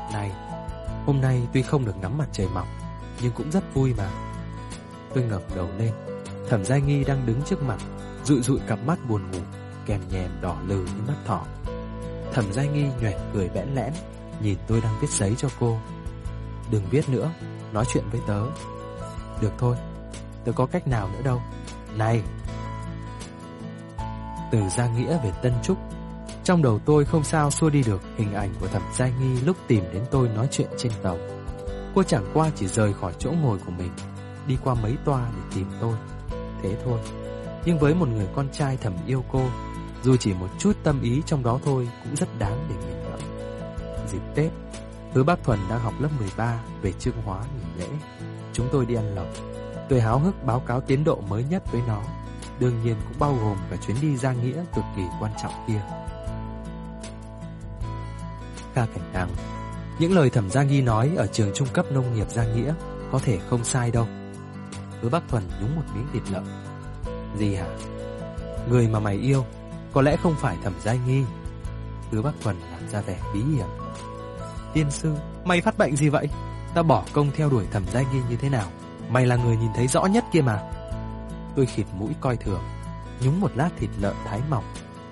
Này, hôm nay tuy không được ngắm mặt trời mọc, nhưng cũng rất vui mà. Tôi ngẩng đầu lên, Thẩm Giai Nghi đang đứng trước mặt, dụi dụi cặp mắt buồn ngủ, kèm nhèm đỏ lừ như mắt thỏ. Thẩm Giai Nghi nhoẻn cười bẽn lẽn, nhìn tôi đang viết giấy cho cô. Đừng viết nữa, nói chuyện với tớ. Được thôi, tớ có cách nào nữa đâu. Này! Từ Gia Nghĩa về Tân Trúc, trong đầu tôi không sao xua đi được hình ảnh của Thẩm Giai Nghi lúc tìm đến tôi nói chuyện trên tàu. Cô chẳng qua chỉ rời khỏi chỗ ngồi của mình, đi qua mấy toa để tìm tôi. Thế thôi. Nhưng với một người con trai thầm yêu cô, dù chỉ một chút tâm ý trong đó thôi cũng rất đáng để nghiền ngẫm. Dịp Tết, Hứa Bác Thuần đang học lớp 13 về Chương Hóa nghỉ lễ. Chúng tôi đi ăn lẩu. Tôi háo hức báo cáo tiến độ mới nhất với nó, đương nhiên cũng bao gồm cả chuyến đi Gia Nghĩa cực kỳ quan trọng kia. Kha Cảnh Đăng, những lời Thẩm Gia Nghi nói ở trường trung cấp nông nghiệp Gia Nghĩa có thể không sai đâu. Hứa Bác Thuần nhúng một miếng thịt lợn. Gì hả? Người mà mày yêu có lẽ không phải Thẩm Giai Nghi. Hứa Bác Thuần làm ra vẻ bí hiểm. Tiên sư, mày phát bệnh gì vậy? Ta bỏ công theo đuổi Thẩm Giai Nghi như thế nào? Mày là người nhìn thấy rõ nhất kia mà. Tôi khịt mũi coi thường, nhúng một lát thịt lợn thái mỏng.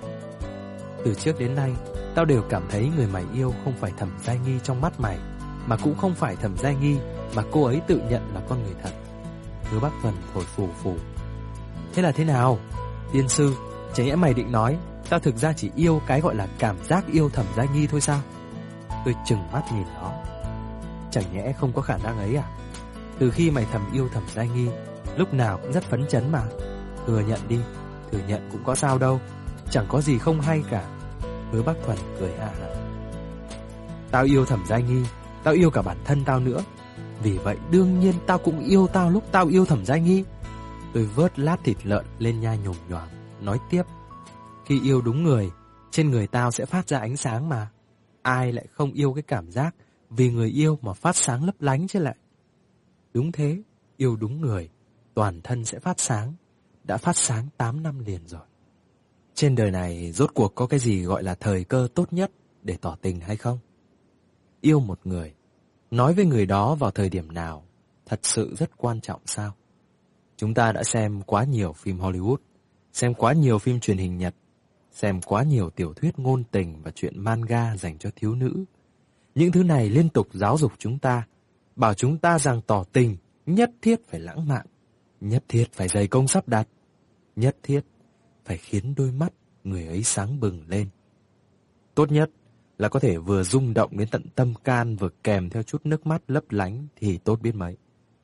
Từ trước đến nay, tao đều cảm thấy người mày yêu không phải Thẩm Giai Nghi trong mắt mày, mà cũng không phải Thẩm Giai Nghi mà cô ấy tự nhận là con người thật. Hứa Bác Thuần thổi phù phù. Thế là thế nào? Tiên sư, chẳng nhẽ mày định nói tao thực ra chỉ yêu cái gọi là cảm giác yêu Thẩm Giai Nghi thôi sao? Tôi trừng mắt nhìn nó. Chẳng nhẽ không có khả năng ấy à? Từ khi mày thầm yêu Thẩm Giai Nghi, lúc nào cũng rất phấn chấn mà. Thừa nhận đi, thừa nhận cũng có sao đâu, chẳng có gì không hay cả. Hứa Bác Thuần cười ha hả. Tao yêu Thẩm Giai Nghi, tao yêu cả bản thân tao nữa. Vì vậy đương nhiên tao cũng yêu tao lúc tao yêu Thẩm Giai Nghi. Tôi vớt lát thịt lợn lên nhai nhồm nhoàm, nói tiếp. Khi yêu đúng người, trên người tao sẽ phát ra ánh sáng mà. Ai lại không yêu cái cảm giác vì người yêu mà phát sáng lấp lánh chứ lại. Đúng thế, yêu đúng người, toàn thân sẽ phát sáng. Đã phát sáng 8 năm liền rồi. Trên đời này rốt cuộc có cái gì gọi là thời cơ tốt nhất để tỏ tình hay không? Yêu một người, nói với người đó vào thời điểm nào, thật sự rất quan trọng sao? Chúng ta đã xem quá nhiều phim Hollywood, xem quá nhiều phim truyền hình Nhật, xem quá nhiều tiểu thuyết ngôn tình và truyện manga dành cho thiếu nữ. Những thứ này liên tục giáo dục chúng ta, bảo chúng ta rằng tỏ tình nhất thiết phải lãng mạn, nhất thiết phải dày công sắp đặt, nhất thiết phải khiến đôi mắt người ấy sáng bừng lên. Tốt nhất là có thể vừa rung động đến tận tâm can, vừa kèm theo chút nước mắt lấp lánh thì tốt biết mấy.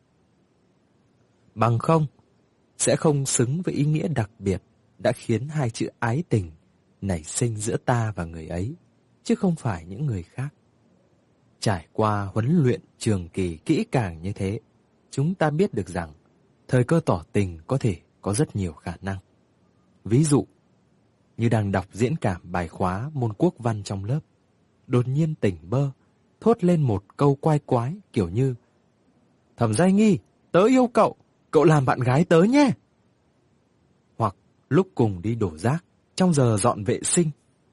Bằng không, sẽ không xứng với ý nghĩa đặc biệt đã khiến hai chữ ái tình nảy sinh giữa ta và người ấy, chứ không phải những người khác. Trải qua huấn luyện trường kỳ kỹ càng như thế, chúng ta biết được rằng thời cơ tỏ tình có thể có rất nhiều khả năng. Ví dụ, như đang đọc diễn cảm bài khóa môn quốc văn trong lớp, đột nhiên tỉnh bơ, thốt lên một câu quái quái kiểu như: Thẩm Giai Nghi, tớ yêu cậu, cậu làm bạn gái tớ nhé. Hoặc lúc cùng đi đổ rác, trong giờ dọn vệ sinh,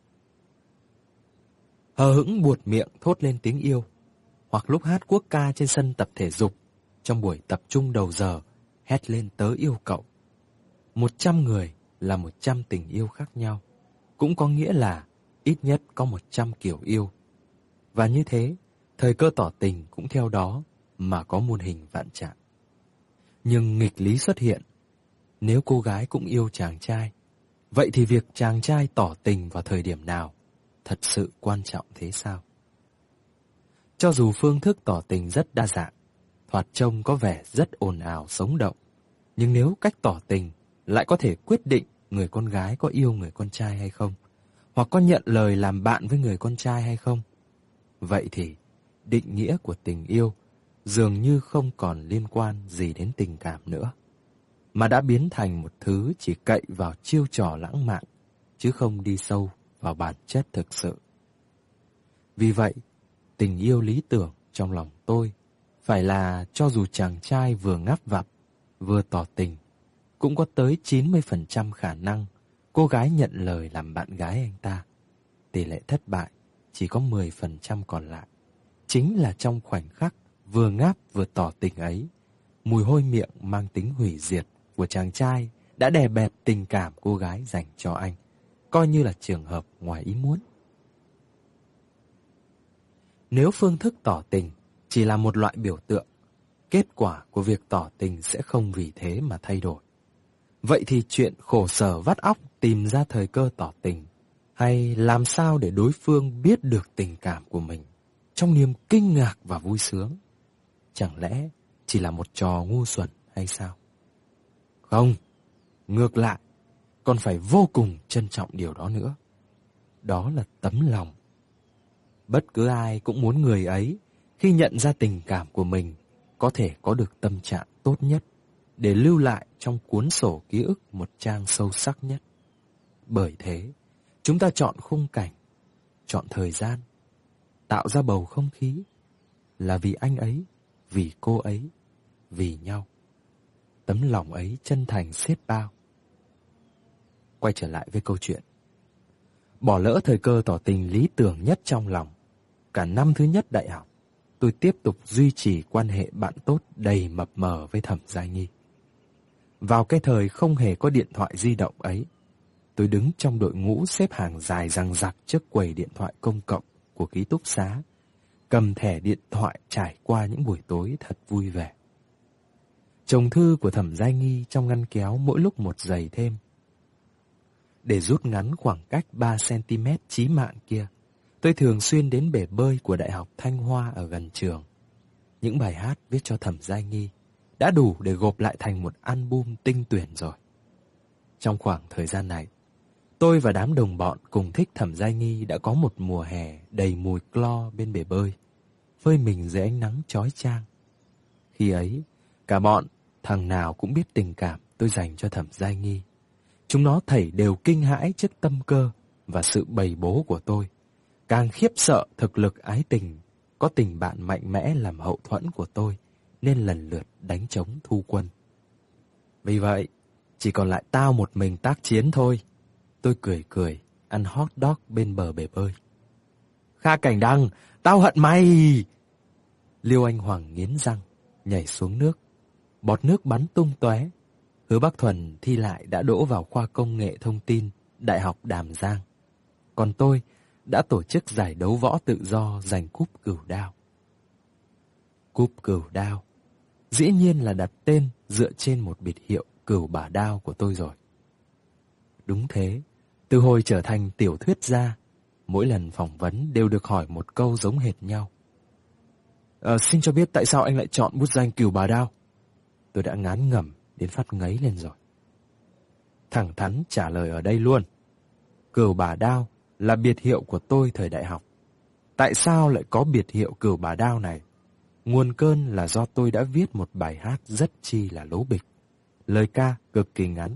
hờ hững buột miệng thốt lên tiếng yêu. Hoặc lúc hát quốc ca trên sân tập thể dục, trong buổi tập trung đầu giờ, hét lên tớ yêu cậu. 100 người là 100 tình yêu khác nhau, cũng có nghĩa là ít nhất có 100 kiểu yêu. Và như thế, thời cơ tỏ tình cũng theo đó mà có muôn hình vạn trạng. Nhưng nghịch lý xuất hiện, nếu cô gái cũng yêu chàng trai, vậy thì việc chàng trai tỏ tình vào thời điểm nào thật sự quan trọng thế sao? Cho dù phương thức tỏ tình rất đa dạng, thoạt trông có vẻ rất ồn ào sống động, nhưng nếu cách tỏ tình lại có thể quyết định người con gái có yêu người con trai hay không, hoặc có nhận lời làm bạn với người con trai hay không, vậy thì định nghĩa của tình yêu dường như không còn liên quan gì đến tình cảm nữa, mà đã biến thành một thứ chỉ cậy vào chiêu trò lãng mạn, chứ không đi sâu vào bản chất thực sự. Vì vậy, tình yêu lý tưởng trong lòng tôi phải là cho dù chàng trai vừa ngáp vặt, vừa tỏ tình, cũng có tới 90% khả năng cô gái nhận lời làm bạn gái anh ta. Tỷ lệ thất bại chỉ có 10% còn lại. chính là trong khoảnh khắc vừa ngáp vừa tỏ tình ấy, mùi hôi miệng mang tính hủy diệt của chàng trai đã đè bẹp tình cảm cô gái dành cho anh, coi như là trường hợp ngoài ý muốn. Nếu phương thức tỏ tình chỉ là một loại biểu tượng, kết quả của việc tỏ tình sẽ không vì thế mà thay đổi. Vậy thì chuyện khổ sở vắt óc tìm ra thời cơ tỏ tình, hay làm sao để đối phương biết được tình cảm của mình trong niềm kinh ngạc và vui sướng, chẳng lẽ chỉ là một trò ngu xuẩn hay sao? Không, ngược lại, còn phải vô cùng trân trọng điều đó nữa. Đó là tấm lòng. Bất cứ ai cũng muốn người ấy, khi nhận ra tình cảm của mình, có thể có được tâm trạng tốt nhất, để lưu lại trong cuốn sổ ký ức một trang sâu sắc nhất. Bởi thế, chúng ta chọn khung cảnh, chọn thời gian, tạo ra bầu không khí, là vì anh ấy, vì cô ấy, vì nhau. Tấm lòng ấy chân thành xiết bao. Quay trở lại với câu chuyện. Bỏ lỡ thời cơ tỏ tình lý tưởng nhất trong lòng. Cả năm thứ nhất đại học, tôi tiếp tục duy trì quan hệ bạn tốt đầy mập mờ với Thẩm Giai Nghi. Vào cái thời không hề có điện thoại di động ấy, tôi đứng trong đội ngũ xếp hàng dài dằng dặc trước quầy điện thoại công cộng của ký túc xá, cầm thẻ điện thoại trải qua những buổi tối thật vui vẻ. Chồng thư của Thẩm Giai Nghi trong ngăn kéo mỗi lúc một dày thêm. Để rút ngắn khoảng cách 3 cm chí mạng kia, tôi thường xuyên đến bể bơi của Đại học Thanh Hoa ở gần trường. Những bài hát viết cho Thẩm Giai Nghi đã đủ để gộp lại thành một album tinh tuyển rồi. Trong khoảng thời gian này, tôi và đám đồng bọn cùng thích Thẩm Giai Nghi đã có một mùa hè đầy mùi clo bên bể bơi, phơi mình dưới ánh nắng chói chang. Khi ấy, cả bọn, thằng nào cũng biết tình cảm tôi dành cho Thẩm Giai Nghi. Chúng nó thảy đều kinh hãi trước tâm cơ và sự bầy bố của tôi, càng khiếp sợ thực lực ái tình, có tình bạn mạnh mẽ làm hậu thuẫn của tôi, nên lần lượt đánh trống thu quân. Vì vậy, chỉ còn lại tao một mình tác chiến thôi. Tôi cười cười, ăn hot dog bên bờ bể bơi. Kha Cảnh Đăng, tao hận mày! Liêu Anh Hoàng nghiến răng, nhảy xuống nước. Bọt nước bắn tung tóe. Hứa Bắc Thuần thi lại đã đỗ vào khoa công nghệ thông tin, Đại học Đàm Giang. Còn tôi đã tổ chức giải đấu võ tự do giành cúp Cửu Đao. Cúp Cửu Đao dĩ nhiên là đặt tên dựa trên một biệt hiệu Cửu Bà Đao của tôi rồi. Đúng thế, từ hồi trở thành tiểu thuyết gia, mỗi lần phỏng vấn đều được hỏi một câu giống hệt nhau. Xin cho biết tại sao anh lại chọn bút danh Cửu Bà Đao? Tôi đã ngán ngẩm đến phát ngấy lên rồi. Thẳng thắn trả lời ở đây luôn. Cửu Bà Đao là biệt hiệu của tôi thời đại học. Tại sao lại có biệt hiệu Cửu Bà Đao này? Nguồn cơn là do tôi đã viết một bài hát rất chi là lố bịch. Lời ca cực kỳ ngắn.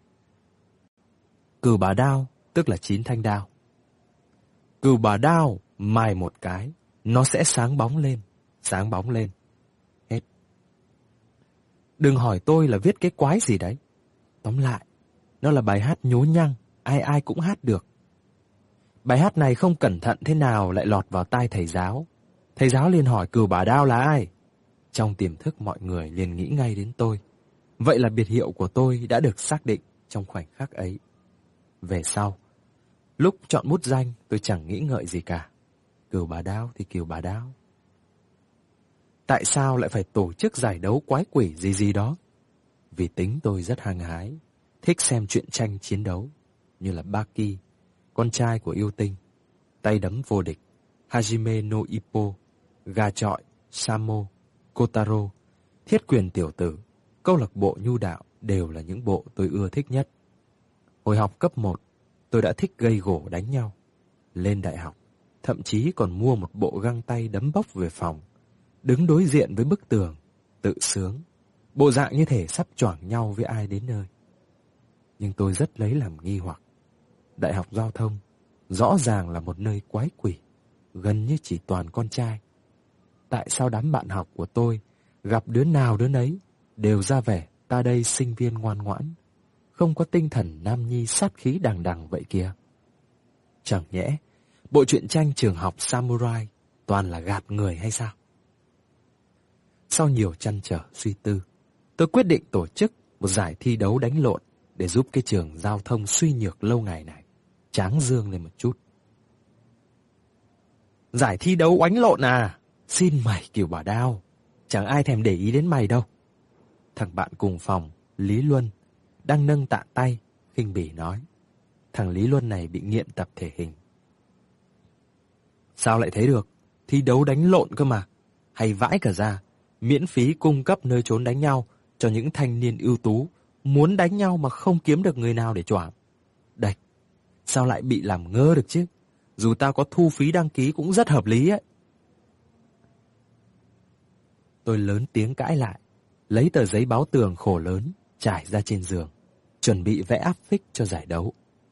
Cửu Bà Đao tức là 9 thanh đao. Cửu Bà Đao mài một cái, nó sẽ sáng bóng lên, sáng bóng lên. Hết. Đừng hỏi tôi là viết cái quái gì đấy. Tóm lại, nó là bài hát nhố nhăng, ai ai cũng hát được. Bài hát này không cẩn thận thế nào lại lọt vào tai thầy giáo. Thầy giáo liền hỏi Cửu Bà Đao là ai? Trong tiềm thức mọi người liền nghĩ ngay đến tôi. Vậy là biệt hiệu của tôi đã được xác định trong khoảnh khắc ấy. Về sau, lúc chọn bút danh tôi chẳng nghĩ ngợi gì cả. Cửu Bà Đao thì Cửu Bà Đao. Tại sao lại phải tổ chức giải đấu quái quỷ gì gì đó? Vì tính tôi rất hăng hái, thích xem truyện tranh chiến đấu, như là Baki, con trai của yêu tinh, tay đấm vô địch, Hajime no Ippo, gà chọi, Samo, Kotaro, thiết quyền tiểu tử, câu lạc bộ nhu đạo đều là những bộ tôi ưa thích nhất. Hồi học cấp 1, tôi đã thích gây gổ đánh nhau. Lên đại học, thậm chí còn mua một bộ găng tay đấm bốc về phòng, đứng đối diện với bức tường, tự sướng, bộ dạng như thể sắp choảng nhau với ai đến nơi. Nhưng tôi rất lấy làm nghi hoặc. Đại học giao thông rõ ràng là một nơi quái quỷ, gần như chỉ toàn con trai. Tại sao đám bạn học của tôi gặp đứa nào đứa nấy đều ra vẻ ta đây sinh viên ngoan ngoãn, không có tinh thần nam nhi sát khí đằng đằng vậy kia? Chẳng nhẽ bộ truyện tranh trường học Samurai toàn là gạt người hay sao? Sau nhiều trăn trở suy tư, tôi quyết định tổ chức một giải thi đấu đánh lộn để giúp cái trường giao thông suy nhược lâu ngày này tráng dương lên một chút. Giải thi đấu oánh lộn à? Xin mày Kiều Bà Đao, chẳng ai thèm để ý đến mày đâu. Thằng bạn cùng phòng, Lý Luân, đang nâng tạ tay, khinh bỉ nói. Thằng Lý Luân này bị nghiện tập thể hình. Sao lại thế được? Thi đấu đánh lộn cơ mà. Hay vãi cả ra, miễn phí cung cấp nơi trốn đánh nhau cho những thanh niên ưu tú muốn đánh nhau mà không kiếm được người nào để choảng. Đây, sao lại bị làm ngơ được chứ? Dù tao có thu phí đăng ký cũng rất hợp lý ấy. Tôi lớn tiếng cãi lại, lấy tờ giấy báo tường khổ lớn trải ra trên giường, chuẩn bị vẽ áp phích cho giải đấu.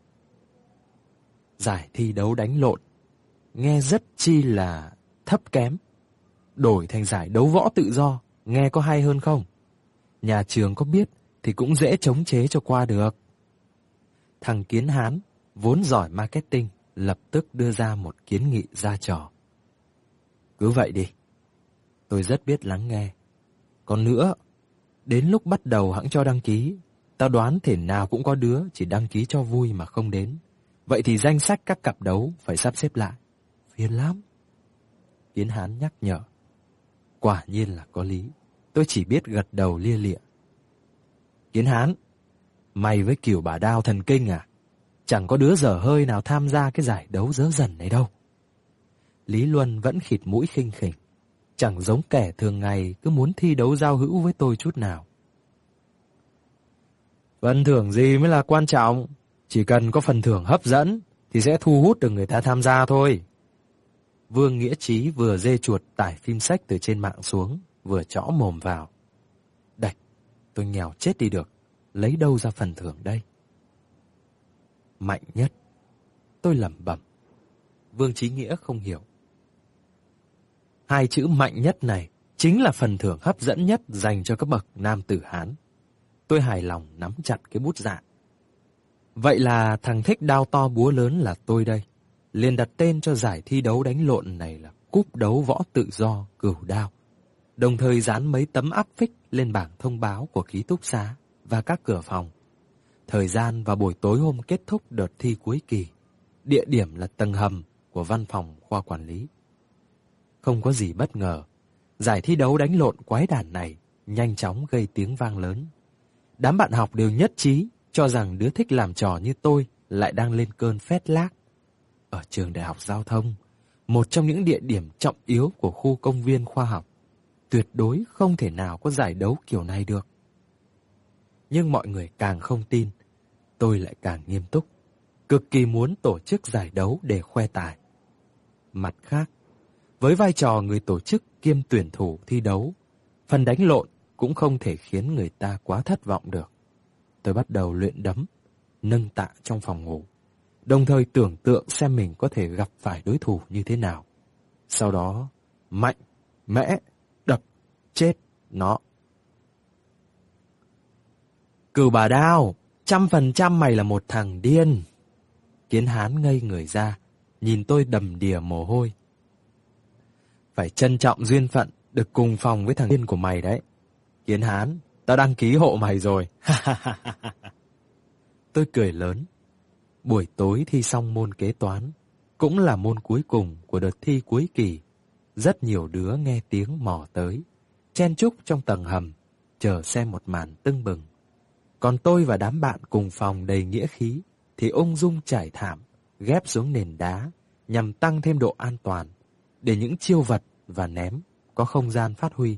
Giải thi đấu đánh lộn nghe rất chi là thấp kém. Đổi thành giải đấu võ tự do nghe có hay hơn không? Nhà trường có biết thì cũng dễ chống chế cho qua được. Thằng Kiến Hán vốn giỏi marketing lập tức đưa ra một kiến nghị ra trò. Cứ vậy đi. Tôi rất biết lắng nghe. Còn nữa, đến lúc bắt đầu hẵng cho đăng ký, tao đoán thể nào cũng có đứa chỉ đăng ký cho vui mà không đến. Vậy thì danh sách các cặp đấu phải sắp xếp lại. Phiền lắm. Kiến Hán nhắc nhở. Quả nhiên là có lý. Tôi chỉ biết gật đầu lia lịa. Kiến Hán, mày với Kiều Bà Đao thần kinh à? Chẳng có đứa dở hơi nào tham gia cái giải đấu dớ dần này đâu. Lý Luân vẫn khịt mũi khinh khỉnh, chẳng giống kẻ thường ngày cứ muốn thi đấu giao hữu với tôi chút nào. Phần thưởng gì mới là quan trọng? Chỉ cần có phần thưởng hấp dẫn thì sẽ thu hút được người ta tham gia thôi. Vương Nghĩa Trí vừa dê chuột tải phim sách từ trên mạng xuống, vừa chõ mồm vào. Đạch, tôi nghèo chết đi được, lấy đâu ra phần thưởng đây? Mạnh nhất. Tôi lẩm bẩm. Vương Chí Nghĩa không hiểu. Hai chữ mạnh nhất này chính là phần thưởng hấp dẫn nhất dành cho các bậc nam tử Hán. Tôi hài lòng nắm chặt cái bút dạ. Vậy là thằng thích đao to búa lớn là tôi đây. Liền đặt tên cho giải thi đấu đánh lộn này là Cúp đấu võ tự do Cửu Đao. Đồng thời dán mấy tấm áp phích lên bảng thông báo của ký túc xá và các cửa phòng. Thời gian và buổi tối hôm kết thúc đợt thi cuối kỳ. Địa điểm là tầng hầm của văn phòng khoa quản lý. Không có gì bất ngờ, giải thi đấu đánh lộn quái đản này nhanh chóng gây tiếng vang lớn. Đám bạn học đều nhất trí cho rằng đứa thích làm trò như tôi lại đang lên cơn phét lác. Ở trường Đại học Giao thông, một trong những địa điểm trọng yếu của khu công viên khoa học, tuyệt đối không thể nào có giải đấu kiểu này được. Nhưng mọi người càng không tin, tôi lại càng nghiêm túc, cực kỳ muốn tổ chức giải đấu để khoe tài. Mặt khác, với vai trò người tổ chức kiêm tuyển thủ thi đấu, phần đánh lộn cũng không thể khiến người ta quá thất vọng được. Tôi bắt đầu luyện đấm, nâng tạ trong phòng ngủ, đồng thời tưởng tượng xem mình có thể gặp phải đối thủ như thế nào. Sau đó, mạnh, mẽ, đập, chết nó. Cửu Bà Đao, 100% mày là một thằng điên. Kiến Hán ngây người ra, nhìn tôi đầm đìa mồ hôi. Phải trân trọng duyên phận được cùng phòng với thằng điên của mày đấy. Kiến Hán, tao đăng ký hộ mày rồi. Tôi cười lớn. Buổi tối thi xong môn kế toán, cũng là môn cuối cùng của đợt thi cuối kỳ. Rất nhiều đứa nghe tiếng mò tới, chen chúc trong tầng hầm, chờ xem một màn tưng bừng. Còn tôi và đám bạn cùng phòng đầy nghĩa khí thì ung dung trải thảm, ghép xuống nền đá nhằm tăng thêm độ an toàn, để những chiêu vật và ném có không gian phát huy.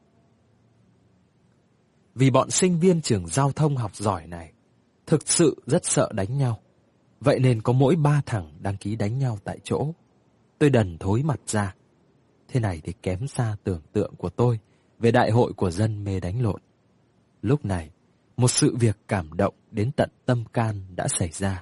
Vì bọn sinh viên trường giao thông học giỏi này thực sự rất sợ đánh nhau, vậy nên có mỗi 3 thằng đăng ký đánh nhau tại chỗ. Tôi đần thối mặt ra. Thế này thì kém xa tưởng tượng của tôi về đại hội của dân mê đánh lộn. Lúc này, một sự việc cảm động đến tận tâm can đã xảy ra.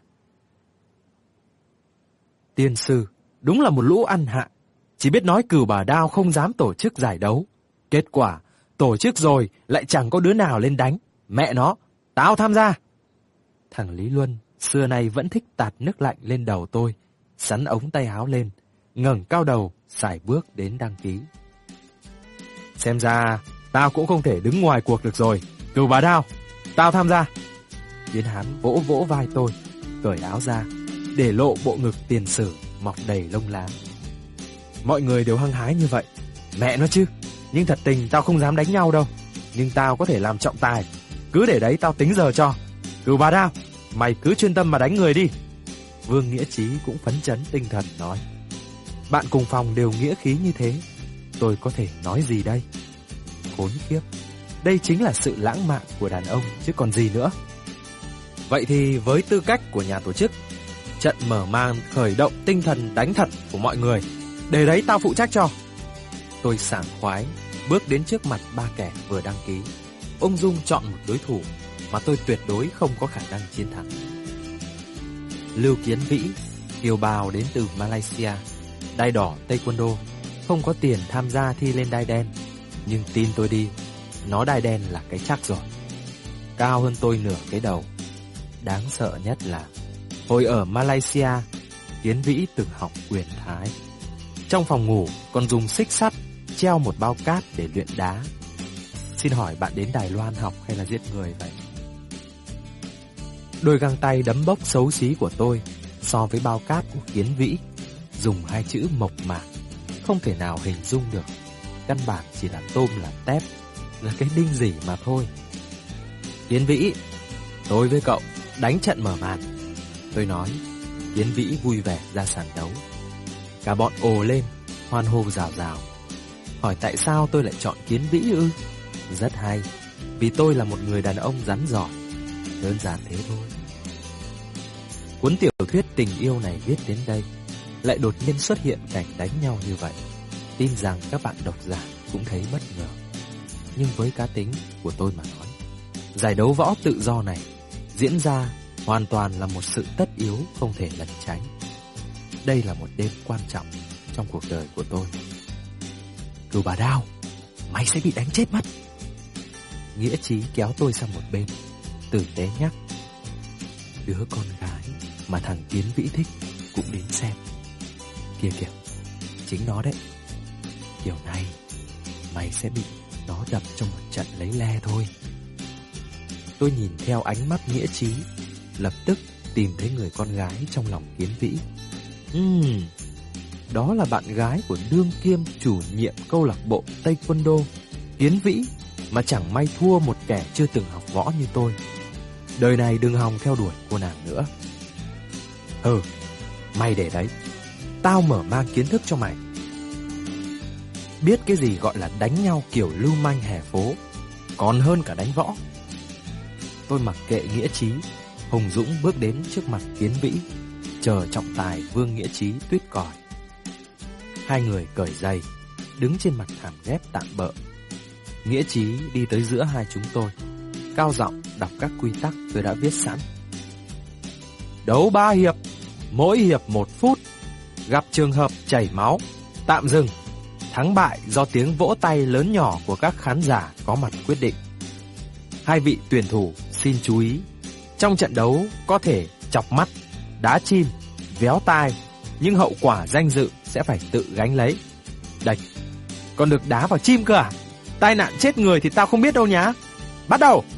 Tiên sư, đúng là một lũ ăn hạ, chỉ biết nói Cửu Bà Đao không dám tổ chức giải đấu. Kết quả, tổ chức rồi lại chẳng có đứa nào lên đánh. Mẹ nó, tao tham gia. Thằng Lý Luân xưa nay vẫn thích tạt nước lạnh lên đầu tôi, sắn ống tay áo lên, ngẩng cao đầu sải bước đến đăng ký. Xem ra tao cũng không thể đứng ngoài cuộc được rồi. Cừu Bà Đao, tao tham gia. Tiến Hán vỗ vỗ vai tôi, cởi áo ra, để lộ bộ ngực tiền sử mọc đầy lông lá. Mọi người đều hăng hái như vậy. Mẹ nó chứ, nhưng thật tình tao không dám đánh nhau đâu. Nhưng tao có thể làm trọng tài. Cứ để đấy tao tính giờ cho. Cừu Bà Đao, mày cứ chuyên tâm mà đánh người đi. Vương Nghĩa Trí cũng phấn chấn tinh thần nói. Bạn cùng phòng đều nghĩa khí như thế, tôi có thể nói gì đây? Khốn kiếp, đây chính là sự lãng mạn của đàn ông chứ còn gì nữa. Vậy thì với tư cách của nhà tổ chức, trận mở màn khởi động tinh thần đánh thật của mọi người, để đấy tao phụ trách cho. Tôi sảng khoái bước đến trước mặt ba kẻ vừa đăng ký, ung dung chọn một đối thủ mà tôi tuyệt đối không có khả năng chiến thắng. Lưu Kiến Vĩ, kiều bào đến từ Malaysia, đai đỏ Taekwondo, không có tiền tham gia thi lên đai đen, nhưng tin tôi đi, nó đai đen là cái chắc rồi. Cao hơn tôi nửa cái đầu. Đáng sợ nhất là hồi ở Malaysia, Kiến Vĩ từng học quyền Thái. Trong phòng ngủ còn dùng xích sắt treo một bao cát để luyện đá. Xin hỏi bạn đến Đài Loan học hay là giết người vậy? Đôi găng tay đấm bốc xấu xí của tôi so với bao cát của Kiến Vĩ, dùng hai chữ mộc mạc không thể nào hình dung được. Căn bản chỉ là tôm là tép, là cái đinh gì mà thôi. Kiến Vĩ, tôi với cậu đánh trận mở màn, tôi nói. Kiến Vĩ vui vẻ ra sàn đấu. Cả bọn ồ lên, hoan hô rào rào. Hỏi tại sao tôi lại chọn Kiến Vĩ ư? Rất hay, vì tôi là một người đàn ông rắn giỏi. Đơn giản thế thôi. Cuốn tiểu thuyết tình yêu này viết đến đây, lại đột nhiên xuất hiện cảnh đánh nhau như vậy. Tin rằng các bạn độc giả cũng thấy bất ngờ. Nhưng với cá tính của tôi mà nói, giải đấu võ tự do này diễn ra hoàn toàn là một sự tất yếu không thể lẩn tránh. Đây là một đêm quan trọng trong cuộc đời của tôi. Cừu Bà Đao, mày sẽ bị đánh chết mất. Nghĩa Trí kéo tôi sang một bên, tử tế nhắc. Đứa con gái mà thằng Kiến Vĩ thích cũng đến xem. Kìa kìa, chính nó đấy. Kiểu này mày sẽ bị nó đập trong một trận lấy le thôi. Tôi nhìn theo ánh mắt Nghĩa Trí, lập tức tìm thấy người con gái trong lòng Kiến Vĩ. Đó là bạn gái của đương kiêm chủ nhiệm câu lạc bộ Taekwondo Kiến Vĩ, mà chẳng may thua một kẻ chưa từng học võ như tôi. Đời này đừng hòng theo đuổi cô nàng nữa. Mày để đấy, tao mở mang kiến thức cho mày. Biết cái gì gọi là đánh nhau kiểu lưu manh hè phố, còn hơn cả đánh võ. Tôi mặc kệ Nghĩa Trí, hùng dũng bước đến trước mặt Kiến Vĩ, chờ trọng tài Vương Nghĩa Trí tuýt còi. Hai người cởi giày, đứng trên mặt thảm ghép tạm bợ. Nghĩa Trí đi tới giữa hai chúng tôi, cao giọng đọc các quy tắc tôi đã viết sẵn. Đấu 3 hiệp, mỗi hiệp 1 phút. Gặp trường hợp chảy máu, tạm dừng. Thắng bại do tiếng vỗ tay lớn nhỏ của các khán giả có mặt quyết định. Hai vị tuyển thủ xin chú ý, trong trận đấu có thể chọc mắt, đá chim, véo tai, nhưng hậu quả danh dự sẽ phải tự gánh lấy. Đạch, còn được đá vào chim cơ à? Tai nạn chết người thì tao không biết đâu nhá. Bắt đầu!